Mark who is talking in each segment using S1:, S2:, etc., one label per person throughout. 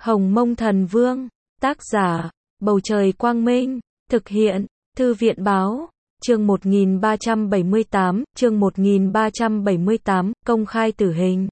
S1: Hồng Mông Thần Vương, tác giả, Bầu Trời Quang Minh, thực hiện, Thư viện Báo, chương 1378, công khai tử hình.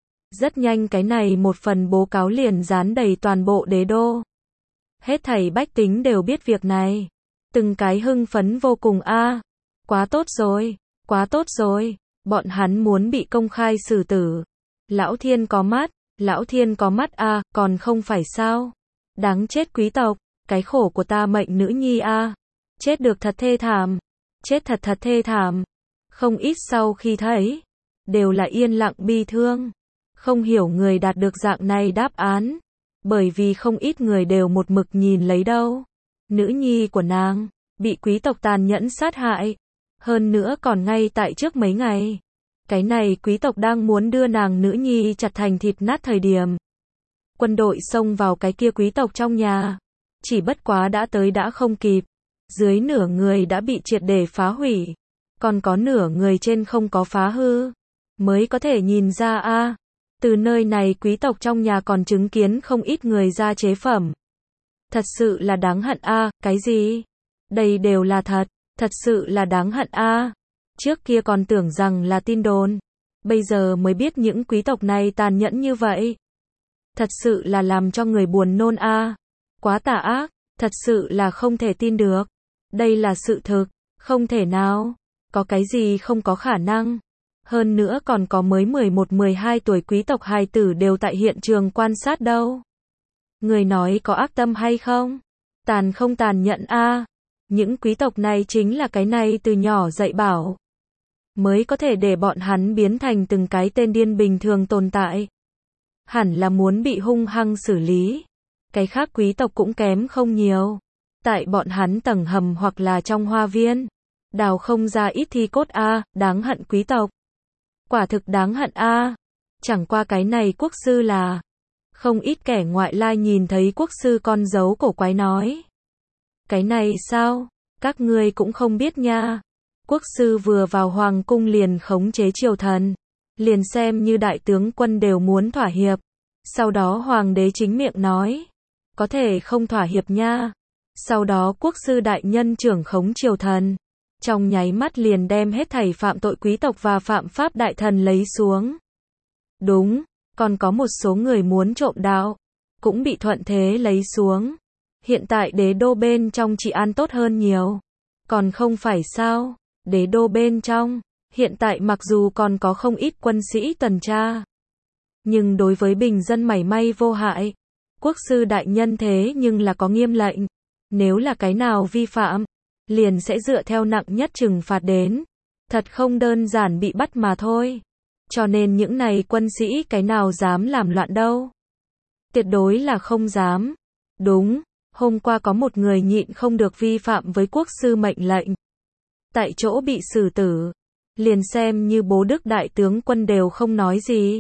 S1: Rất nhanh cái này một phần báo cáo liền dán đầy toàn bộ đế đô. Hết thảy bách tính đều biết việc này. Từng cái hưng phấn vô cùng quá tốt rồi, quá tốt rồi, bọn hắn muốn bị công khai xử tử. Lão Thiên có mắt, Lão Thiên có mắt còn không phải sao? Đáng chết quý tộc, cái khổ của ta mệnh nữ nhi chết được thật thê thảm, chết thật thê thảm. Không ít sau khi thấy, đều là yên lặng bi thương. Không hiểu người đạt được dạng này đáp án, bởi vì không ít người đều một mực nhìn lấy đâu. Nữ nhi của nàng, bị quý tộc tàn nhẫn sát hại. Hơn nữa còn ngay tại trước mấy ngày. Cái này quý tộc đang muốn đưa nàng nữ nhi chặt thành thịt nát thời điểm. Quân đội xông vào cái kia quý tộc trong nhà. Chỉ bất quá đã tới đã không kịp. Dưới nửa người đã bị triệt để phá hủy. Còn có nửa người trên không có phá hư. Mới có thể nhìn ra từ nơi này quý tộc trong nhà còn chứng kiến không ít người ra chế phẩm. Thật sự là đáng hận cái gì? Đây đều là thật, thật sự là đáng hận Trước kia còn tưởng rằng là tin đồn, bây giờ mới biết những quý tộc này tàn nhẫn như vậy. Thật sự là làm cho người buồn nôn Quá tà ác, thật sự là không thể tin được. Đây là sự thực, không thể nào, có cái gì không có khả năng. Hơn nữa còn có mới 11-12 tuổi quý tộc hài tử đều tại hiện trường quan sát đâu. Người nói có ác tâm hay không? Tàn không tàn nhẫn Những quý tộc này chính là cái này từ nhỏ dạy bảo. Mới có thể để bọn hắn biến thành từng cái tên điên bình thường tồn tại. Hẳn là muốn bị hung hăng xử lý. Cái khác quý tộc cũng kém không nhiều. Tại bọn hắn tầng hầm hoặc là trong hoa viên. Đào không ra ít thi cốt đáng hận quý tộc. Quả thực đáng hận Chẳng qua cái này quốc sư là. Không ít kẻ ngoại lai nhìn thấy quốc sư con dấu cổ quái nói. Cái này sao? Các ngươi cũng không biết nha. Quốc sư vừa vào hoàng cung liền khống chế triều thần. Liền xem như đại tướng quân đều muốn thỏa hiệp. Sau đó hoàng đế chính miệng nói. Có thể không thỏa hiệp nha. Sau đó quốc sư đại nhân trưởng khống triều thần. Trong nháy mắt liền đem hết thảy phạm tội quý tộc và phạm pháp đại thần lấy xuống. Đúng, còn có một số người muốn trộm đạo. Cũng bị thuận thế lấy xuống. Hiện tại đế đô bên trong trị an tốt hơn nhiều. Còn không phải sao? Đế đô bên trong, hiện tại mặc dù còn có không ít quân sĩ tuần tra. Nhưng đối với bình dân mảy may vô hại. Quốc sư đại nhân thế nhưng là có nghiêm lệnh. Nếu là cái nào vi phạm, liền sẽ dựa theo nặng nhất trừng phạt đến. Thật không đơn giản bị bắt mà thôi. Cho nên những này quân sĩ cái nào dám làm loạn đâu. Tuyệt đối là không dám. Đúng, hôm qua có một người nhịn không được vi phạm với quốc sư mệnh lệnh. Tại chỗ bị xử tử. Liền xem như bố đức đại tướng quân đều không nói gì.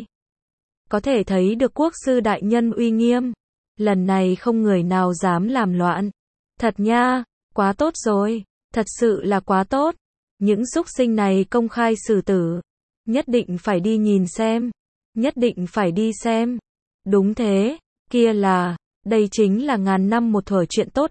S1: Có thể thấy được quốc sư đại nhân uy nghiêm. Lần này không người nào dám làm loạn. Thật nha, quá tốt rồi. Thật sự là quá tốt. Những súc sinh này công khai xử tử. Nhất định phải đi nhìn xem. Nhất định phải đi xem. Đúng thế, kia là, đây chính là ngàn năm một thuở chuyện tốt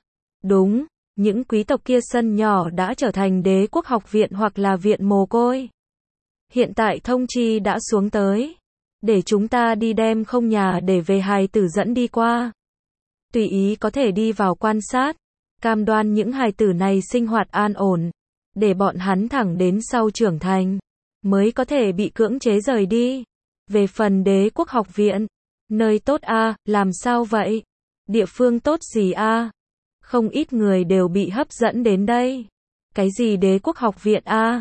S1: Đúng. Những quý tộc kia sân nhỏ đã trở thành đế quốc học viện hoặc là viện mồ côi. Hiện tại thông chi đã xuống tới. Để chúng ta đi đem không nhà để về hài tử dẫn đi qua. Tùy ý có thể đi vào quan sát. Cam đoan những hài tử này sinh hoạt an ổn. Để bọn hắn thẳng đến sau trưởng thành. Mới có thể bị cưỡng chế rời đi. Về phần đế quốc học viện. Nơi tốt làm sao vậy? Địa phương tốt gì Không ít người đều bị hấp dẫn đến đây. Cái gì đế quốc học viện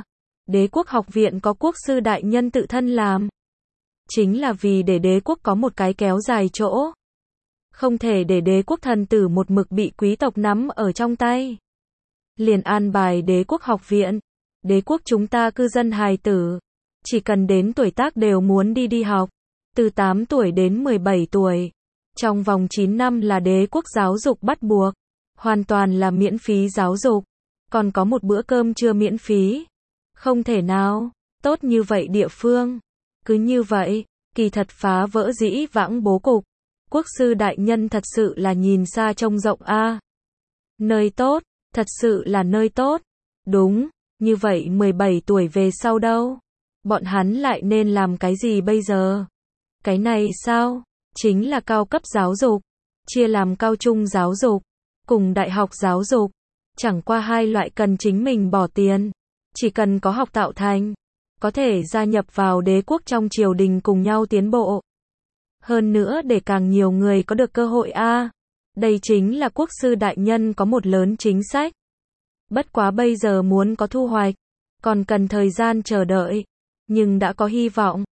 S1: Đế quốc học viện có quốc sư đại nhân tự thân làm. Chính là vì để đế quốc có một cái kéo dài chỗ. Không thể để đế quốc thần tử một mực bị quý tộc nắm ở trong tay. Liền an bài đế quốc học viện. Đế quốc chúng ta cư dân hài tử. Chỉ cần đến tuổi tác đều muốn đi học. Từ 8 tuổi đến 17 tuổi. Trong vòng 9 năm là đế quốc giáo dục bắt buộc. Hoàn toàn là miễn phí giáo dục. Còn có một bữa cơm trưa miễn phí. Không thể nào, tốt như vậy địa phương. Cứ như vậy, kỳ thật phá vỡ dĩ vãng bố cục. Quốc sư đại nhân thật sự là nhìn xa trông rộng a. Nơi tốt, thật sự là nơi tốt. Đúng, như vậy 17 tuổi về sau đâu? Bọn hắn lại nên làm cái gì bây giờ? Cái này sao? Chính là cao cấp giáo dục, chia làm cao trung giáo dục, cùng đại học giáo dục. Chẳng qua hai loại cần chính mình bỏ tiền, chỉ cần có học tạo thành, có thể gia nhập vào đế quốc trong triều đình cùng nhau tiến bộ. Hơn nữa để càng nhiều người có được cơ hội a. Đây chính là quốc sư đại nhân có một lớn chính sách. Bất quá bây giờ muốn có thu hoạch, còn cần thời gian chờ đợi, nhưng đã có hy vọng.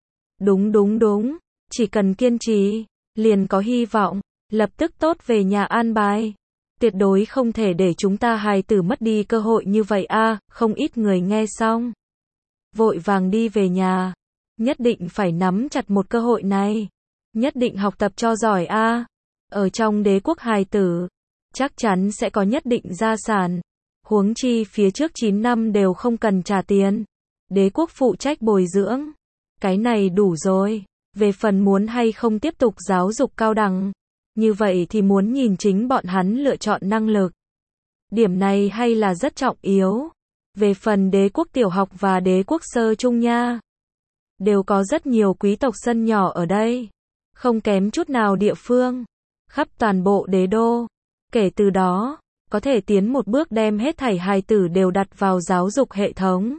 S1: Đúng, chỉ cần kiên trì, liền có hy vọng, lập tức tốt về nhà an bài. Tuyệt đối không thể để chúng ta hài tử mất đi cơ hội như vậy a. Không ít người nghe xong, vội vàng đi về nhà, nhất định phải nắm chặt một cơ hội này, nhất định học tập cho giỏi a. Ở trong đế quốc hài tử, chắc chắn sẽ có nhất định gia sản, huống chi phía trước 9 năm đều không cần trả tiền, đế quốc phụ trách bồi dưỡng, cái này đủ rồi. Về phần muốn hay không tiếp tục giáo dục cao đẳng, như vậy thì muốn nhìn chính bọn hắn lựa chọn năng lực. Điểm này hay là rất trọng yếu. Về phần đế quốc tiểu học và đế quốc sơ trung nha, đều có rất nhiều quý tộc sân nhỏ ở đây, không kém chút nào địa phương, khắp toàn bộ đế đô. Kể từ đó, có thể tiến một bước đem hết thảy hài tử đều đặt vào giáo dục hệ thống.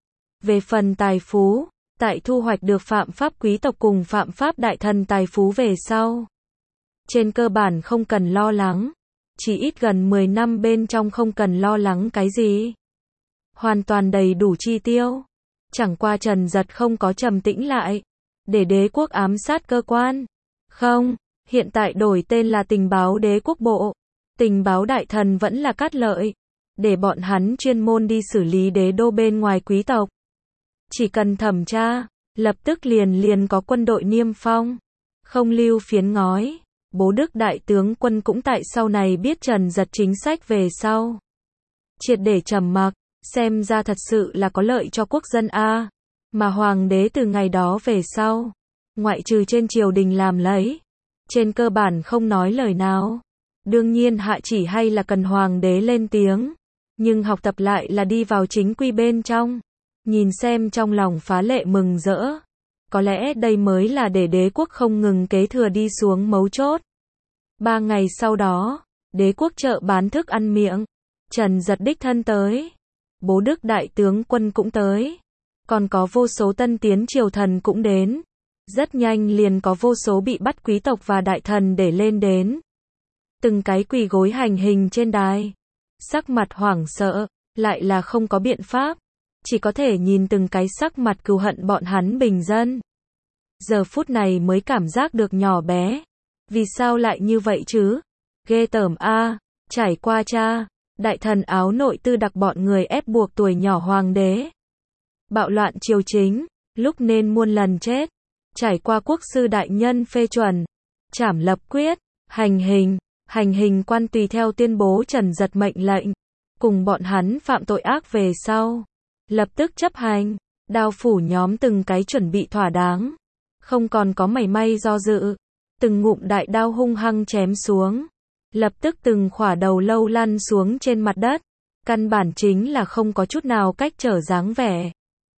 S1: Về phần tài phú, tại thu hoạch được phạm pháp quý tộc cùng phạm pháp đại thần tài phú về sau, trên cơ bản không cần lo lắng, chỉ ít gần 10 năm bên trong không cần lo lắng cái gì. Hoàn toàn đầy đủ chi tiêu. Chẳng qua Trần Giật không có trầm tĩnh lại, để đế quốc ám sát cơ quan. Không, hiện tại đổi tên là tình báo đế quốc bộ. Tình báo đại thần vẫn là Cát Lợi, để bọn hắn chuyên môn đi xử lý đế đô bên ngoài quý tộc. Chỉ cần thẩm tra, lập tức liền có quân đội niêm phong, không lưu phiến ngói. Bố Đức đại tướng quân cũng tại sau này biết Trần Giật chính sách về sau, triệt để trầm mặc, xem ra thật sự là có lợi cho quốc dân a. Mà hoàng đế từ ngày đó về sau, ngoại trừ trên triều đình làm lấy, trên cơ bản không nói lời nào. Đương nhiên hạ chỉ hay là cần hoàng đế lên tiếng, nhưng học tập lại là đi vào chính quy bên trong. Nhìn xem trong lòng phá lệ mừng rỡ. Có lẽ đây mới là để đế quốc không ngừng kế thừa đi xuống mấu chốt. 3 ngày sau đó, đế quốc chợ bán thức ăn miệng, Trần Giật đích thân tới, Bố Đức đại tướng quân cũng tới, còn có vô số tân tiến triều thần cũng đến. Rất nhanh liền có vô số bị bắt quý tộc và đại thần để lên đến, từng cái quỳ gối hành hình trên đài, sắc mặt hoảng sợ, lại là không có biện pháp, chỉ có thể nhìn từng cái sắc mặt cừu hận bọn hắn bình dân. Giờ phút này mới cảm giác được nhỏ bé. Vì sao lại như vậy chứ? Ghê tởm a. Trải qua cha, đại thần áo nội tư đặc bọn người ép buộc tuổi nhỏ hoàng đế, bạo loạn triều chính, lúc nên muôn lần chết. Trải qua quốc sư đại nhân phê chuẩn, trảm lập quyết, hành hình quan tùy theo tuyên bố Trần Giật mệnh lệnh, cùng bọn hắn phạm tội ác về sau, lập tức chấp hành, đao phủ nhóm từng cái chuẩn bị thỏa đáng, không còn có mảy may do dự, từng ngụm đại đao hung hăng chém xuống, lập tức từng khỏa đầu lâu lăn xuống trên mặt đất, căn bản chính là không có chút nào cách trở dáng vẻ.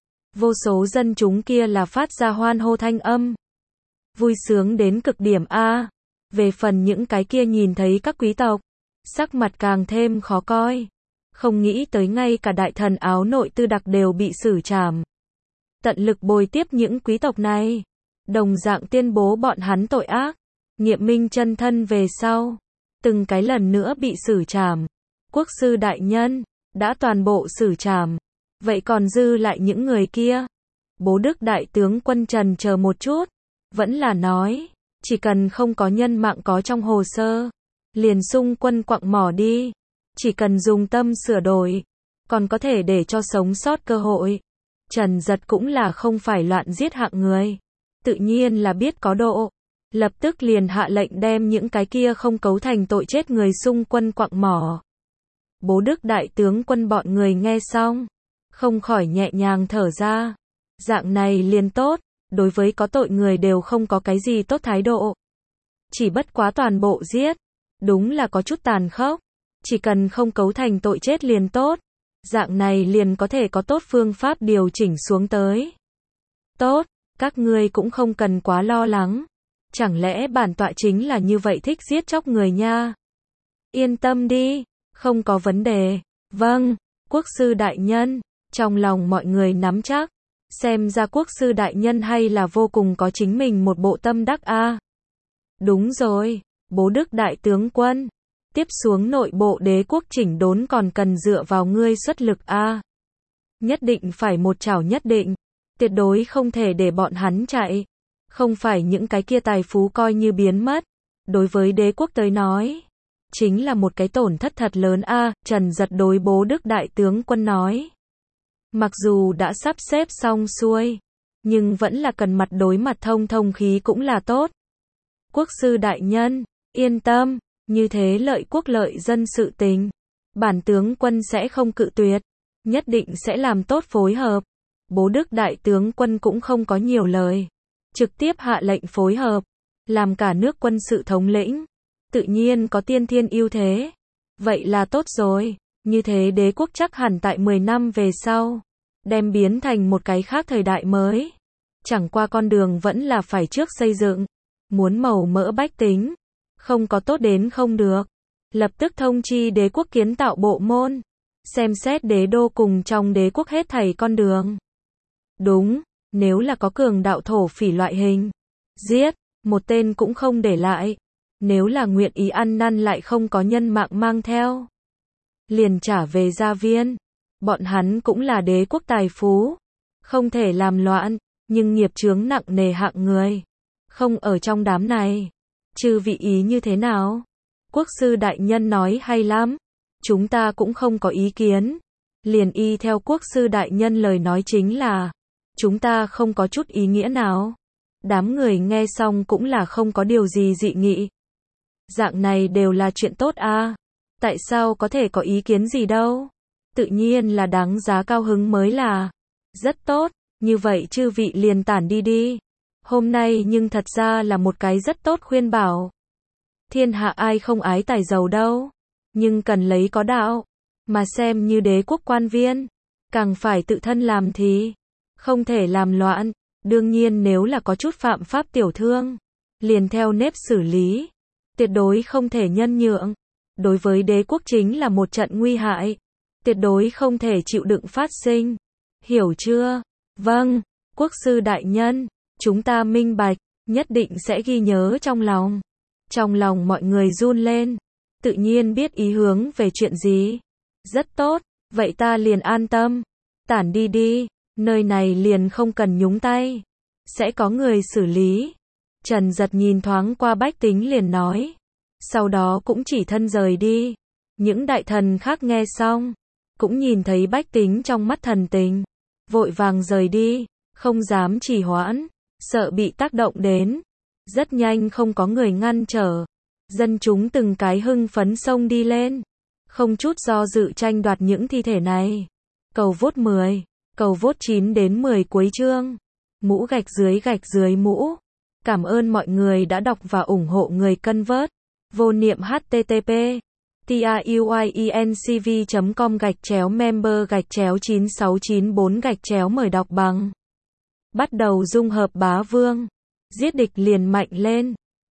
S1: Vô số dân chúng kia là phát ra hoan hô thanh âm, vui sướng đến cực điểm a. Về phần những cái kia nhìn thấy các quý tộc, sắc mặt càng thêm khó coi, không nghĩ tới ngay cả đại thần áo nội tư đặc đều bị xử trảm. Tận lực bồi tiếp những quý tộc này, đồng dạng tuyên bố bọn hắn tội ác, nghiệm minh chân thân về sau, từng cái lần nữa bị xử trảm. Quốc sư đại nhân đã toàn bộ xử trảm, vậy còn dư lại những người kia? Bố Đức đại tướng quân trần chờ một chút, vẫn là nói, chỉ cần không có nhân mạng có trong hồ sơ, liền xung quân quặng mỏ đi, chỉ cần dùng tâm sửa đổi, còn có thể để cho sống sót cơ hội. Trần Giật cũng là không phải loạn giết hạng người, tự nhiên là biết có độ, lập tức liền hạ lệnh đem những cái kia không cấu thành tội chết người xung quân quặng mỏ. Bố Đức đại tướng quân bọn người nghe xong, không khỏi nhẹ nhàng thở ra, dạng này liền tốt, đối với có tội người đều không có cái gì tốt thái độ. chỉ bất quá toàn bộ giết. Đúng là có chút tàn khốc. Chỉ cần không cấu thành tội chết liền tốt. Dạng này liền có thể có tốt phương pháp điều chỉnh xuống tới. Tốt, các ngươi cũng không cần quá lo lắng. Chẳng lẽ bản tọa chính là như vậy thích giết chóc người nha? Yên tâm đi, không có vấn đề. Vâng, quốc sư đại nhân. Trong lòng mọi người nắm chắc. Xem ra quốc sư đại nhân hay là vô cùng có chính mình một bộ tâm đắc a. Đúng rồi, bố Đức đại tướng quân. Tiếp xuống nội bộ đế quốc chỉnh đốn còn cần dựa vào ngươi xuất lực a. Nhất định phải một chảo nhất định. Tuyệt đối không thể để bọn hắn chạy. Không phải những cái kia tài phú coi như biến mất. Đối với đế quốc tới nói, chính là một cái tổn thất thật lớn a. Trần Giật đối bố Đức đại tướng quân nói. Mặc dù đã sắp xếp xong xuôi, nhưng vẫn là cần mặt đối mặt thông thông khí cũng là tốt. Quốc sư đại nhân, yên tâm, như thế lợi quốc lợi dân sự tình. Bản tướng quân sẽ không cự tuyệt, nhất định sẽ làm tốt phối hợp. Bố Đức đại tướng quân cũng không có nhiều lời. Trực tiếp hạ lệnh phối hợp, làm cả nước quân sự thống lĩnh. Tự nhiên có tiên thiên ưu thế. Vậy là tốt rồi, như thế đế quốc chắc hẳn tại 10 năm về sau, đem biến thành một cái khác thời đại mới. Chẳng qua con đường vẫn là phải trước xây dựng. Muốn màu mỡ bách tính, không có tốt đến không được. Lập tức thông chi đế quốc kiến tạo bộ môn, xem xét đế đô cùng trong đế quốc hết thảy con đường. Đúng, nếu là có cường đạo thổ phỉ loại hình, giết, một tên cũng không để lại. Nếu là nguyện ý ăn năn lại không có nhân mạng mang theo, liền trả về gia viên. Bọn hắn cũng là đế quốc tài phú, không thể làm loạn, nhưng nghiệp chướng nặng nề hạng người, không ở trong đám này. Chư vị ý như thế nào? Quốc sư đại nhân nói hay lắm, chúng ta cũng không có ý kiến. Liền y theo quốc sư đại nhân lời nói chính là, chúng ta không có chút ý nghĩa nào. Đám người nghe xong cũng là không có điều gì dị nghị. Dạng này đều là chuyện tốt a. Tại sao có thể có ý kiến gì đâu? Tự nhiên là đáng giá cao hứng mới là. Rất tốt, như vậy chư vị liền tản đi đi. Hôm nay nhưng thật ra là một cái rất tốt khuyên bảo. Thiên hạ ai không ái tài giàu đâu, nhưng cần lấy có đạo, mà xem như đế quốc quan viên, càng phải tự thân làm thì, không thể làm loạn. Đương nhiên nếu là có chút phạm pháp tiểu thương, liền theo nếp xử lý, tuyệt đối không thể nhân nhượng. Đối với đế quốc chính là một trận nguy hại, tuyệt đối không thể chịu đựng phát sinh. Hiểu chưa? Vâng, quốc sư đại nhân, chúng ta minh bạch, nhất định sẽ ghi nhớ trong lòng. Trong lòng mọi người run lên, tự nhiên biết ý hướng về chuyện gì. Rất tốt, vậy ta liền an tâm. Tản đi đi, nơi này liền không cần nhúng tay, sẽ có người xử lý. Trần Giật nhìn thoáng qua bách tính liền nói. Sau đó cũng chỉ thân rời đi. Những đại thần khác nghe xong, cũng nhìn thấy bách tính trong mắt thần tình, vội vàng rời đi, không dám trì hoãn, sợ bị tác động đến. Rất nhanh không có người ngăn trở. Dân chúng từng cái hưng phấn xông đi lên, không chút do dự tranh đoạt những thi thể này. Cầu vote 10, cầu vote 9 đến 10 cuối chương. Mũ gạch dưới mũ. Cảm ơn mọi người đã đọc và ủng hộ người cân vớt. Vô niệm http truyencv.com/member/9694 mời đọc bằng. Bắt đầu dung hợp bá vương. Giết địch liền mạnh lên.